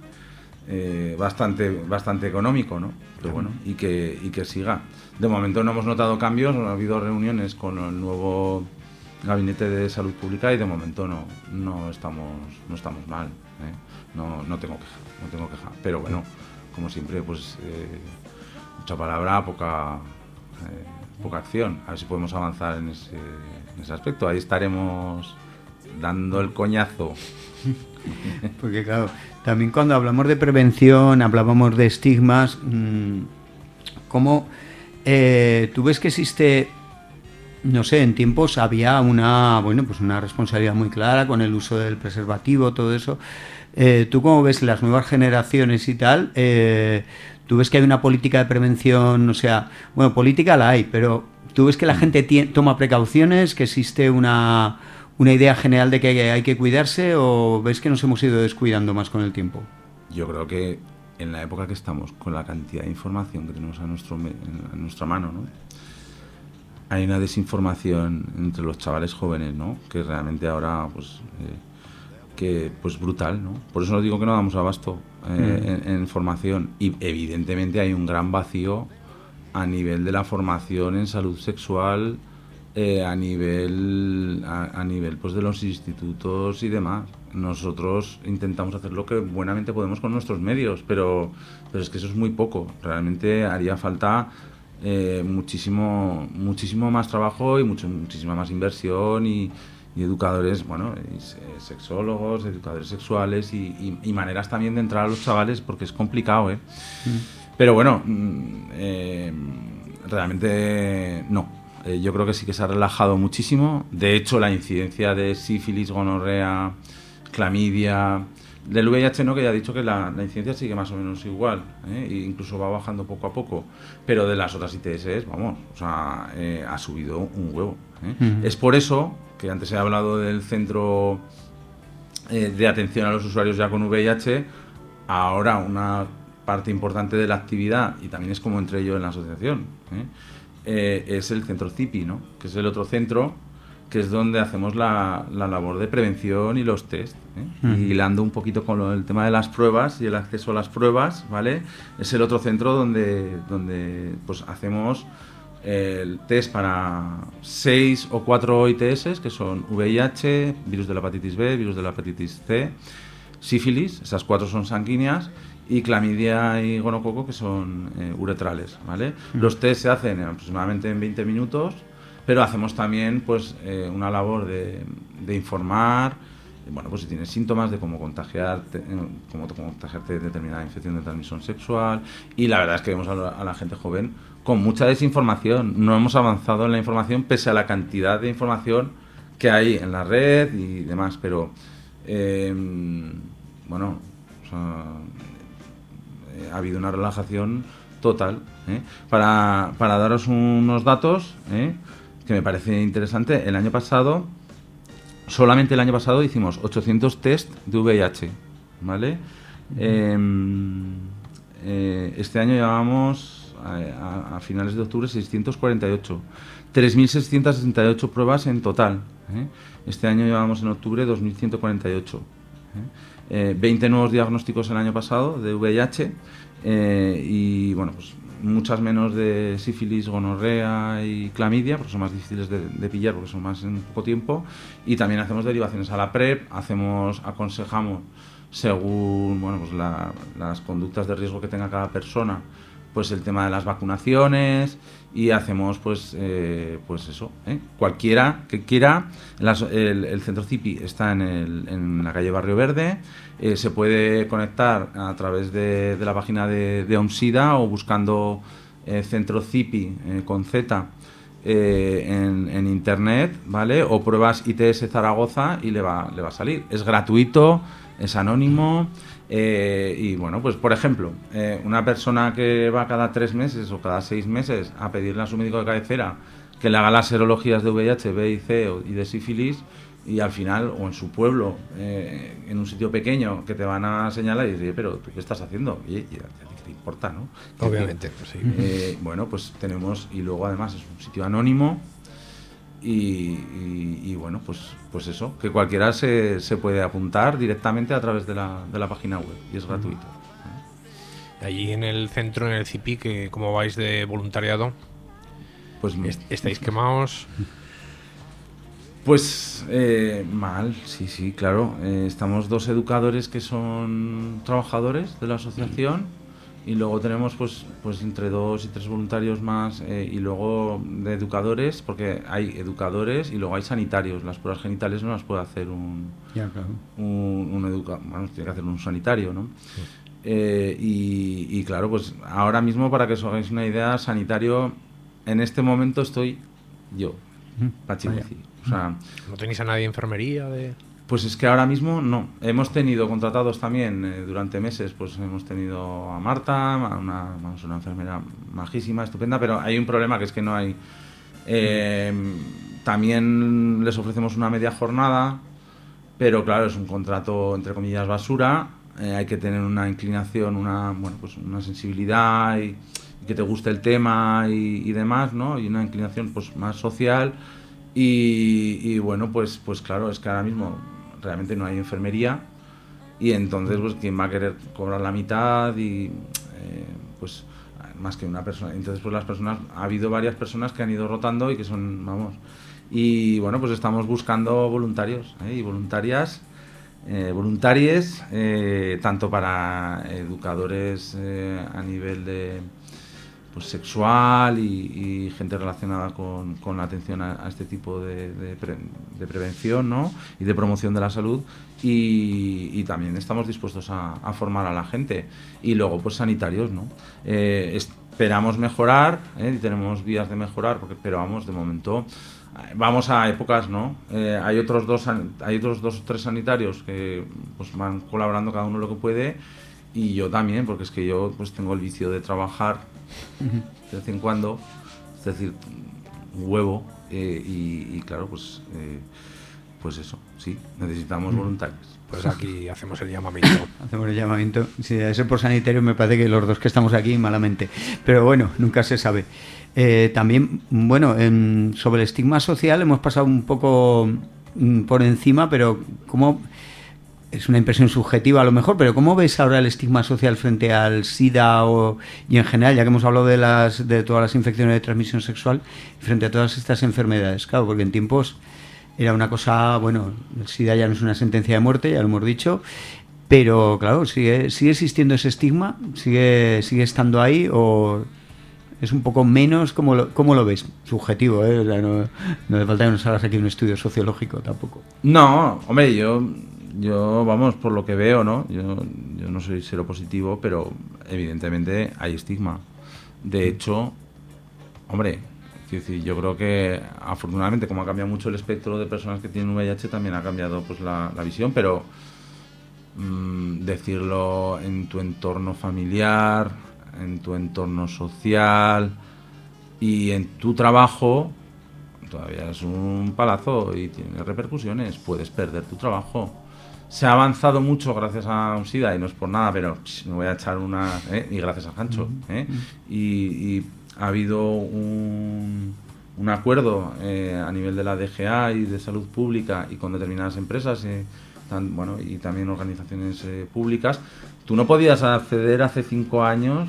económico, ¿no? Pero bueno, y que siga. De momento no hemos notado cambios, ha habido reuniones con el nuevo Gabinete de Salud Pública y de momento no estamos mal, ¿eh? No tengo queja. Pero bueno, como siempre, pues mucha palabra, poca acción. A ver si podemos avanzar en ese aspecto. Ahí estaremos dando el coñazo. Porque claro, también cuando hablamos de prevención, hablábamos de estigmas, ¿cómo tú ves que existe, no sé, en tiempos había una responsabilidad muy clara con el uso del preservativo, todo eso? ¿Tú cómo ves las nuevas generaciones y tal? ¿Tú ves que hay una política de prevención? O sea, bueno, política la hay, pero ¿tú ves que la gente toma precauciones, que existe una idea general de que hay que cuidarse, o ves que nos hemos ido descuidando más con el tiempo? Yo creo que en la época que estamos, con la cantidad de información que tenemos a nuestra mano, ¿no? Hay una desinformación entre los chavales jóvenes, ¿no? Que realmente ahora, pues brutal, ¿no? Por eso os digo que no damos abasto en formación, y evidentemente hay un gran vacío a nivel de la formación en salud sexual, a nivel pues de los institutos y demás. Nosotros intentamos hacer lo que buenamente podemos con nuestros medios, pero es que eso es muy poco. Realmente haría falta muchísimo más trabajo y muchísima más inversión, y educadores, bueno, sexólogos, educadores sexuales, y maneras también de entrar a los chavales, porque es complicado, ¿eh? Pero bueno, realmente no. Yo creo que sí que se ha relajado muchísimo. De hecho, la incidencia de sífilis, gonorrea, clamidia, del VIH no, que ya he dicho que la incidencia sigue más o menos igual, e incluso va bajando poco a poco, pero de las otras ITS, vamos, o sea, ha subido un huevo, ¿eh? Es por eso que antes he hablado del centro de atención a los usuarios ya con VIH. Ahora una parte importante de la actividad, y también es como entré yo en la asociación, es el centro CIPI, ¿no? Que es el otro centro, que es donde hacemos la labor de prevención y los test, y hilando un poquito con el tema de las pruebas y el acceso a las pruebas, ¿vale? Es el otro centro donde pues hacemos el test para 6 o 4 ITS, que son VIH, virus de la hepatitis B, virus de la hepatitis C, sífilis, esas 4 son sanguíneas, y clamidia y gonococo, que son uretrales, ¿vale? Los test se hacen aproximadamente en 20 minutos, pero hacemos también pues una labor de informar, bueno, pues si tienes síntomas, de cómo contagiarte de determinada infección de transmisión sexual. Y la verdad es que vemos a la gente joven con mucha desinformación. No hemos avanzado en la información, pese a la cantidad de información que hay en la red y demás, pero bueno, o sea, ha habido una relajación total, ¿eh? Para daros unos datos, que me parece interesante, solamente el año pasado hicimos 800 test de VIH, ¿vale? Este año llevamos a finales de octubre 648, 3.668 pruebas en total, ¿eh? Este año llevamos en octubre 2.148, 20 nuevos diagnósticos el año pasado de VIH, y bueno, pues muchas menos de sífilis, gonorrea y clamidia, porque son más difíciles de pillar, porque son más en poco tiempo. Y también hacemos derivaciones a la PrEP, aconsejamos según, bueno, pues las conductas de riesgo que tenga cada persona, pues el tema de las vacunaciones, y hacemos pues eso, cualquiera que quiera. El centro CIPI está en la calle Barrio Verde. Se puede conectar a través de la página de OMSIDA, o buscando centro CIPI con Z en internet, ¿vale? O pruebas ITS Zaragoza y le va a salir. Es gratuito, es anónimo. Y bueno, pues por ejemplo, una persona que va cada 3 meses o cada 6 meses a pedirle a su médico de cabecera que le haga las serologías de VIH, B y C y de sífilis, y al final, o en su pueblo, en un sitio pequeño, que te van a señalar y decir, pero ¿tú qué estás haciendo? Y a ti qué te importa, ¿no? Obviamente, pues sí. Bueno, pues tenemos, y luego además es un sitio anónimo, y bueno, pues eso, que cualquiera se puede apuntar directamente a través de la página web, y es gratuito. Allí en el centro, en el CIPI, ¿cómo vais de voluntariado? Pues ¿Estáis quemados? Pues mal, sí, claro. Estamos 2 educadores que son trabajadores de la asociación, y luego tenemos pues entre 2 y 3 voluntarios más, y luego de educadores, porque hay educadores y luego hay sanitarios. Las pruebas genitales no las puede hacer bueno, tiene que hacer un sanitario, ¿no? Sí. Y claro, pues ahora mismo, para que os hagáis una idea, sanitario, en este momento estoy yo, Pachi Buci. O sea, ¿no tenéis a nadie de enfermería? Pues es que ahora mismo no. Hemos tenido contratados también durante meses, pues hemos tenido a Marta, una enfermera majísima, estupenda, pero hay un problema, que es que no hay... también les ofrecemos una media jornada, pero claro, es un contrato, entre comillas, basura. Hay que tener una inclinación, una sensibilidad, y que te guste el tema y demás, ¿no? Y una inclinación pues más social. Y bueno, pues claro, es que ahora mismo realmente no hay enfermería, y entonces pues quién va a querer cobrar la mitad, y pues más que una persona. Entonces pues las personas, ha habido varias personas que han ido rotando y que son, vamos, y bueno, pues estamos buscando voluntarios y voluntarias, voluntarias, tanto para educadores a nivel de pues sexual y gente relacionada con la atención a este tipo de prevención, ¿no? Y de promoción de la salud, y también estamos dispuestos a formar a la gente, y luego pues sanitarios, ¿no? Esperamos mejorar, y tenemos vías de mejorar, pero vamos, de momento vamos a épocas, ¿no? Hay otros 2 o 3 sanitarios que pues van colaborando cada uno lo que puede, y yo también, porque es que yo pues tengo el vicio de trabajar de vez en cuando, es decir, huevo, y claro, pues eso, sí, necesitamos voluntarios. Pues aquí hacemos el llamamiento. Hacemos el llamamiento. Si a ese por sanitario, me parece que los 2 que estamos aquí, malamente. Pero bueno, nunca se sabe. También, bueno, sobre el estigma social hemos pasado un poco por encima, pero ¿cómo...? Es una impresión subjetiva a lo mejor, pero ¿cómo ves ahora el estigma social frente al SIDA y en general, ya que hemos hablado de todas las infecciones de transmisión sexual, frente a todas estas enfermedades? Claro, porque en tiempos era una cosa, bueno, el SIDA ya no es una sentencia de muerte, ya lo hemos dicho, pero claro, sigue existiendo ese estigma, sigue estando ahí, o es un poco menos. ¿Cómo lo ves? Subjetivo, O sea, no hace falta que nos hagas aquí un estudio sociológico tampoco. No, hombre, yo vamos, por lo que veo, ¿no? Yo no soy seropositivo, pero evidentemente hay estigma. De hecho, hombre, quiero decir, yo creo que afortunadamente, como ha cambiado mucho el espectro de personas que tienen VIH, también ha cambiado pues la visión, pero decirlo en tu entorno familiar, en tu entorno social y en tu trabajo, todavía es un palazo y tiene repercusiones. Puedes perder tu trabajo. Se ha avanzado mucho gracias a un SIDA, y no es por nada, pero me voy a echar una... y gracias a Jancho. Y ha habido un acuerdo a nivel de la DGA y de salud pública y con determinadas empresas, y también organizaciones públicas. Tú no podías acceder hace 5 años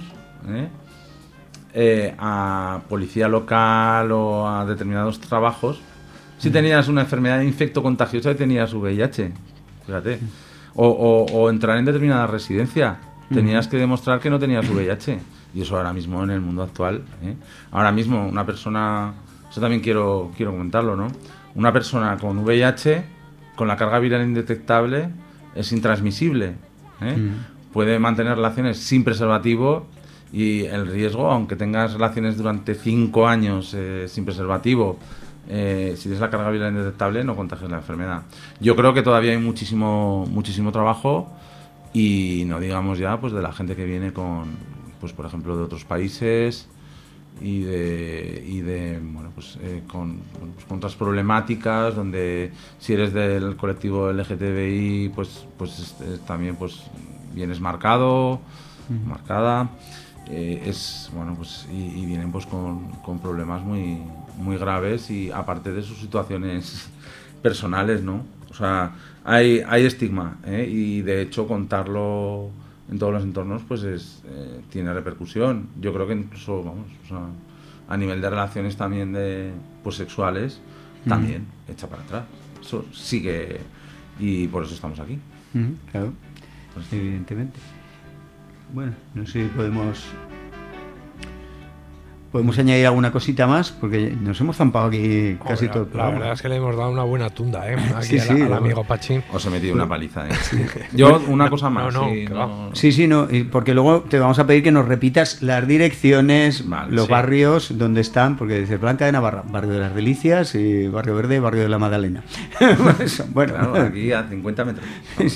a policía local o a determinados trabajos si tenías una enfermedad infectocontagiosa y tenías VIH. Fíjate, o entrar en determinada residencia, tenías que demostrar que no tenías VIH, y eso ahora mismo en el mundo actual, ahora mismo una persona, eso también quiero comentarlo, ¿no? Una persona con VIH, con la carga viral indetectable, es intransmisible, puede mantener relaciones sin preservativo, y el riesgo, aunque tengas relaciones durante 5 años sin preservativo, si tienes la carga viral indetectable, no contagias la enfermedad. Yo creo que todavía hay muchísimo trabajo, y no digamos ya pues de la gente que viene con, pues por ejemplo, de otros países, bueno, pues, con otras problemáticas, donde si eres del colectivo LGTBI, pues también pues vienes marcada, bueno, pues y vienen pues con problemas muy muy graves, y aparte de sus situaciones personales, ¿no? O sea, hay estigma, y de hecho contarlo en todos los entornos pues tiene repercusión. Yo creo que incluso, vamos, o sea, a nivel de relaciones también pues sexuales, también echa para atrás. Eso sigue, y por eso estamos aquí. Claro, pues, evidentemente. Bueno, no sé si podemos añadir alguna cosita más, porque nos hemos zampado aquí casi todo el programa. La verdad es que le hemos dado una buena tunda, aquí sí, al amigo Pachi. Os he metido una paliza, Yo, una cosa más. Porque luego te vamos a pedir que nos repitas las direcciones, los barrios donde están, porque dice Blanca de Navarra, Barrio de las Delicias, y Barrio Verde, Barrio de la Magdalena. Bueno, claro, aquí a 50 metros.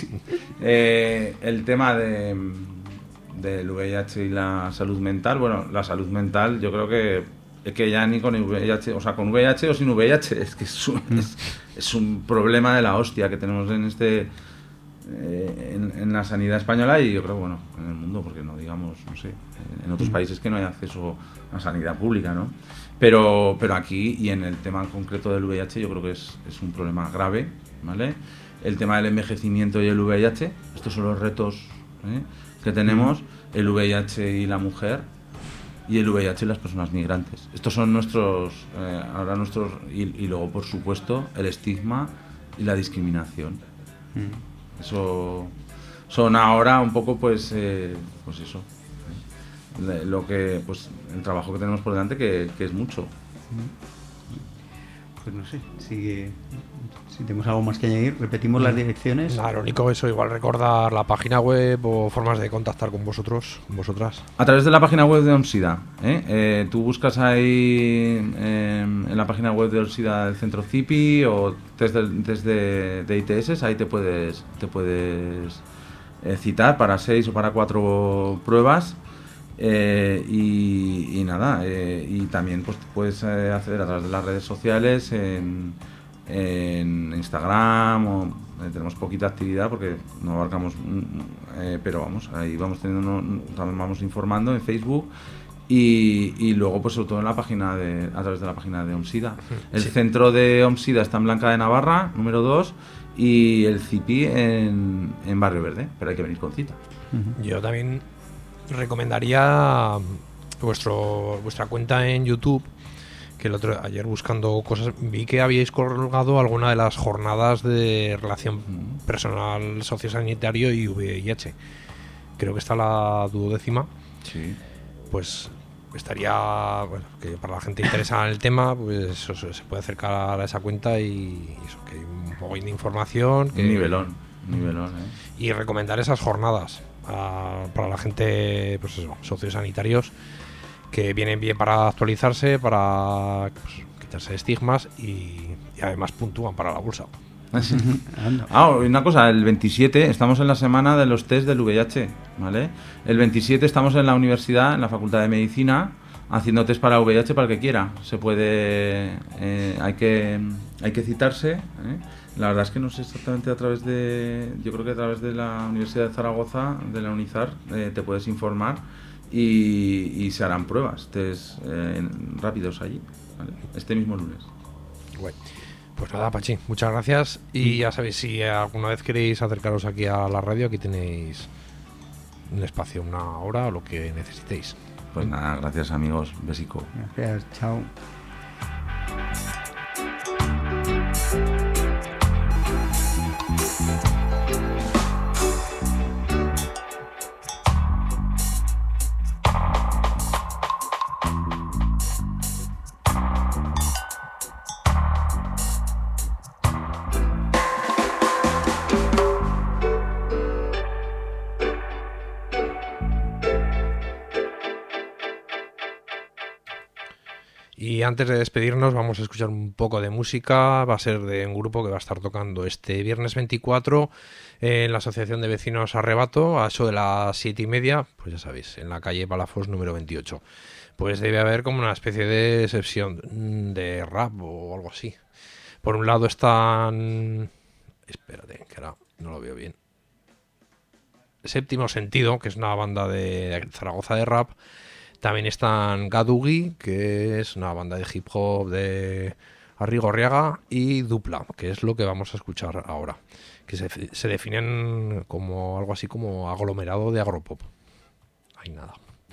El tema del VIH y la salud mental. Bueno, la salud mental, yo creo que es que ya ni con VIH, o sea, con VIH o sin VIH, es que es un problema de la hostia que tenemos en en la sanidad española, y yo creo, bueno, en el mundo, porque no digamos, no sé, en otros países que no hay acceso a sanidad pública, ¿no? Pero aquí, y en el tema concreto del VIH, yo creo que es un problema grave, ¿vale? El tema del envejecimiento y el VIH, estos son los retos que tenemos, el VIH y la mujer, y el VIH y las personas migrantes. Estos son nuestros, y luego, por supuesto, el estigma y la discriminación. Eso son ahora un poco, pues eso, lo que, pues el trabajo que tenemos por delante, que es mucho. Pues no sé, si tenemos algo más que añadir, repetimos las direcciones. Nada, lo único, eso, igual recordar la página web o formas de contactar con vosotros, con vosotras. A través de la página web de OMSIDA, tú buscas ahí en la página web de OMSIDA el centro CIPI, o desde de ITS, ahí te puedes citar para 6 o para 4 pruebas. Y nada, y también pues puedes acceder a través de las redes sociales, en Instagram, tenemos poquita actividad porque no abarcamos, pero vamos, ahí vamos también vamos informando en Facebook, y luego pues sobre todo en la página a través de la página de OMSIDA. El centro de OMSIDA está en Blanca de Navarra, número 2, y el CIPI en Barrio Verde, pero hay que venir con cita. Yo también recomendaría vuestra cuenta en YouTube, que ayer buscando cosas vi que habíais colgado alguna de las jornadas de relación personal sociosanitario y VIH. Creo que está la 12ª. Sí. Pues estaría, bueno, que para la gente interesada en el tema, pues eso, se puede acercar a esa cuenta, y eso, que hay un poco de información, que nivelón, y recomendar esas jornadas para la gente, pues eso, sociosanitarios, que vienen bien para actualizarse, para quitarse estigmas, y además puntúan para la bolsa. Una cosa, el 27 estamos en la semana de los test del VIH, ¿vale? El 27 estamos en la universidad, en la Facultad de Medicina, haciendo test para VIH para el que quiera. Se puede, hay que citarse, La verdad es que no sé exactamente yo creo que a través de la Universidad de Zaragoza, de la UNIZAR, te puedes informar, y se harán pruebas, test rápidos allí, ¿vale? Este mismo lunes. Bueno. Pues nada, Pachi, muchas gracias, y ya sabéis, si alguna vez queréis acercaros aquí a la radio, aquí tenéis un espacio, 1 hora o lo que necesitéis. Pues nada, gracias amigos, besico. Gracias, chao. Y antes de despedirnos vamos a escuchar un poco de música. Va a ser de un grupo que va a estar tocando este viernes 24 en la Asociación de Vecinos Arrebato, a eso de las 7:30, pues ya sabéis, en la calle Palafox número 28. pues debe haber como una especie de sección de rap o algo así. Por un lado están... Espérate, que ahora no lo veo bien. Séptimo Sentido, que es una banda de Zaragoza de rap. También están Gadugi, que es una banda de hip hop de Arrigorriaga, y Dupla, que es lo que vamos a escuchar ahora, que se definen como algo así como aglomerado de agropop. Hay nada.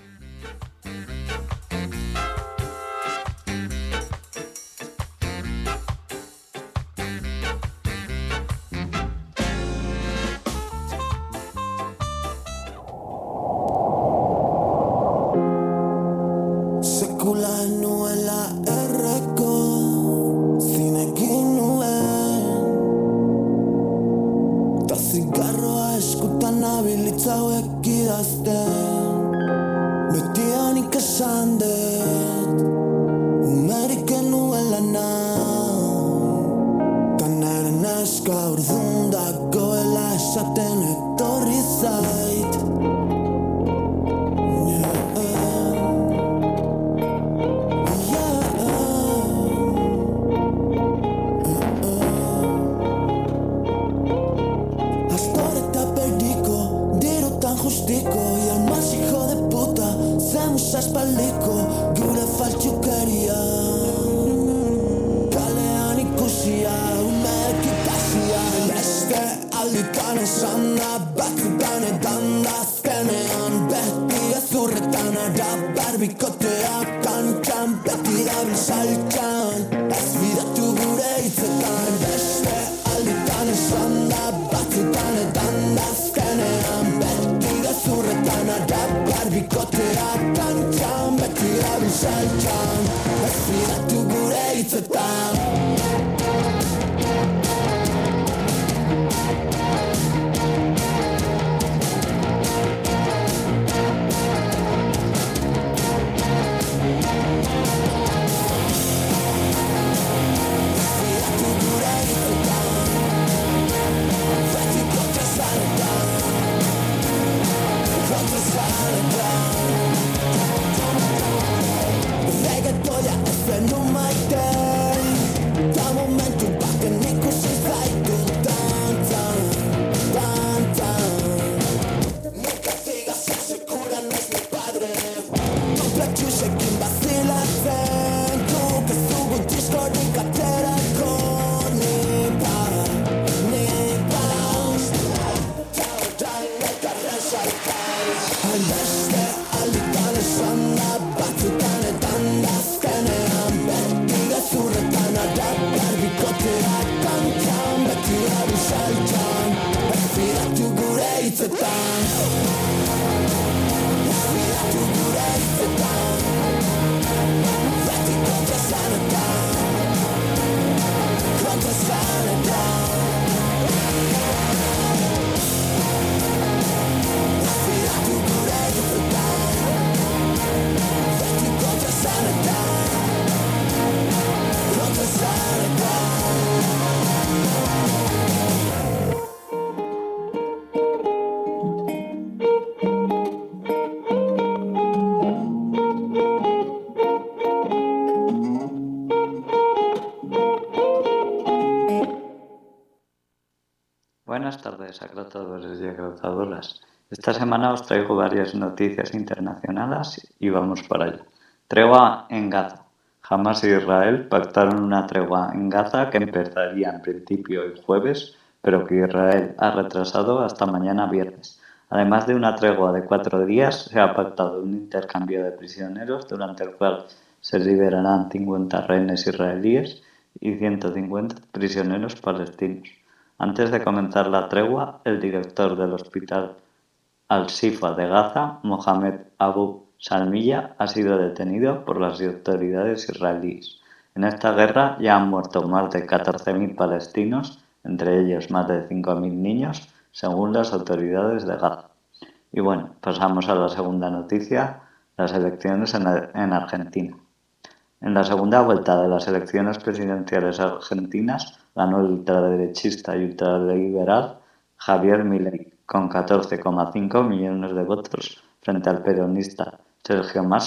Buenas tardes, acrotadores y acrotadoras. Esta semana os traigo varias noticias internacionales y vamos para allá. Tregua en Gaza. Hamas e Israel pactaron una tregua en Gaza que empezaría en principio el jueves, pero que Israel ha retrasado hasta mañana viernes. Además de una tregua de 4 días, se ha pactado un intercambio de prisioneros durante el cual se liberarán 50 rehenes israelíes y 150 prisioneros palestinos. Antes de comenzar la tregua, el director del hospital Al-Shifa de Gaza, Mohamed Abu Salmiya, ha sido detenido por las autoridades israelíes. En esta guerra ya han muerto más de 14.000 palestinos, entre ellos más de 5.000 niños, según las autoridades de Gaza. Y bueno, pasamos a la segunda noticia, las elecciones en Argentina. En la segunda vuelta de las elecciones presidenciales argentinas ganó el ultraderechista y ultraliberal Javier Milei con 14,5 millones de votos frente al peronista Sergio Massa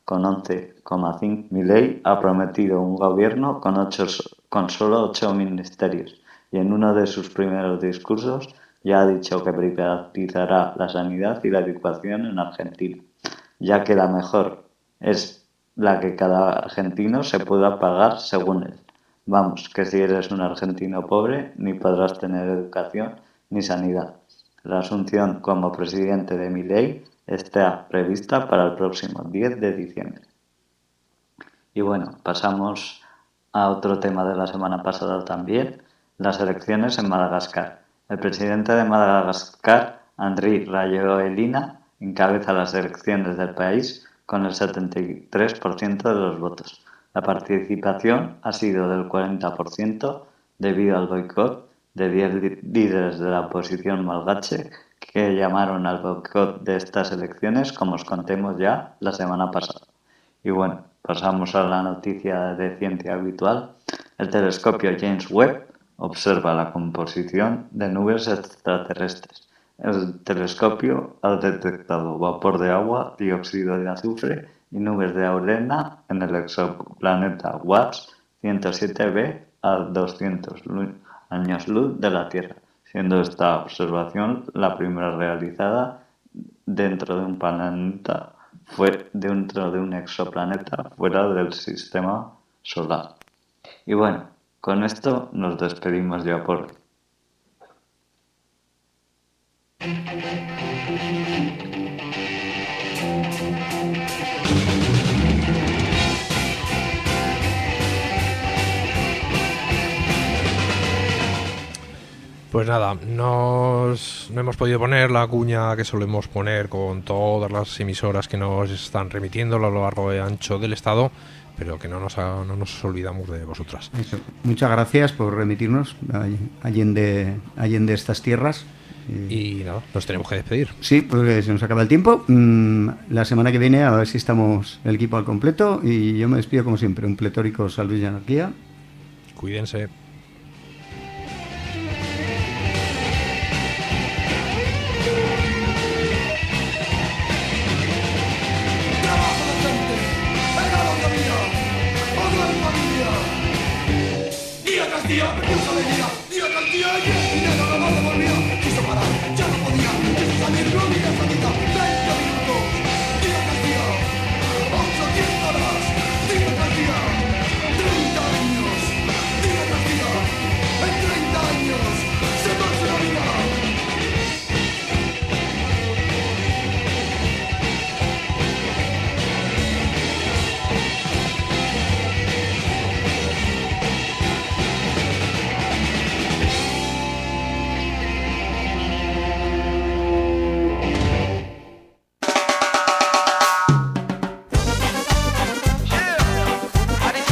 con 11,5. Milei ha prometido un gobierno con solo 8 ministerios y en uno de sus primeros discursos ya ha dicho que privatizará la sanidad y la educación en Argentina, ya que la mejor es la que cada argentino se pueda pagar según él. Vamos, que si eres un argentino pobre ni podrás tener educación ni sanidad. La asunción como presidente de Milei está prevista para el próximo 10 de diciembre. Y bueno, pasamos a otro tema de la semana pasada también, las elecciones en Madagascar. El presidente de Madagascar, Andry Rajoelina, encabeza las elecciones del país con el 73% de los votos. La participación ha sido del 40% debido al boicot de 10 líderes de la oposición malgache que llamaron al boicot de estas elecciones, como os contemos ya la semana pasada. Y bueno, pasamos a la noticia de ciencia habitual. El telescopio James Webb observa la composición de nubes extraterrestres. El telescopio ha detectado vapor de agua, dióxido de azufre y nubes de arena en el exoplaneta WAPS 107b a 200 años luz de la Tierra, siendo esta observación la primera realizada dentro de un planeta, dentro de un exoplaneta fuera del sistema solar. Y bueno, con esto nos despedimos ya por hoy. Pues nada, no hemos podido poner la cuña que solemos poner con todas las emisoras que nos están remitiendo a lo largo y ancho del estado, pero que no nos olvidamos de vosotras. Eso. Muchas gracias por remitirnos allende estas tierras. Y nada, nos tenemos que despedir. Sí, porque se nos acaba el tiempo. La semana que viene a ver si estamos el equipo al completo y yo me despido como siempre. Un pletórico salud y anarquía. Cuídense. Día tras día, me pulso de vida. Día tras día, y dinero no vale por vida.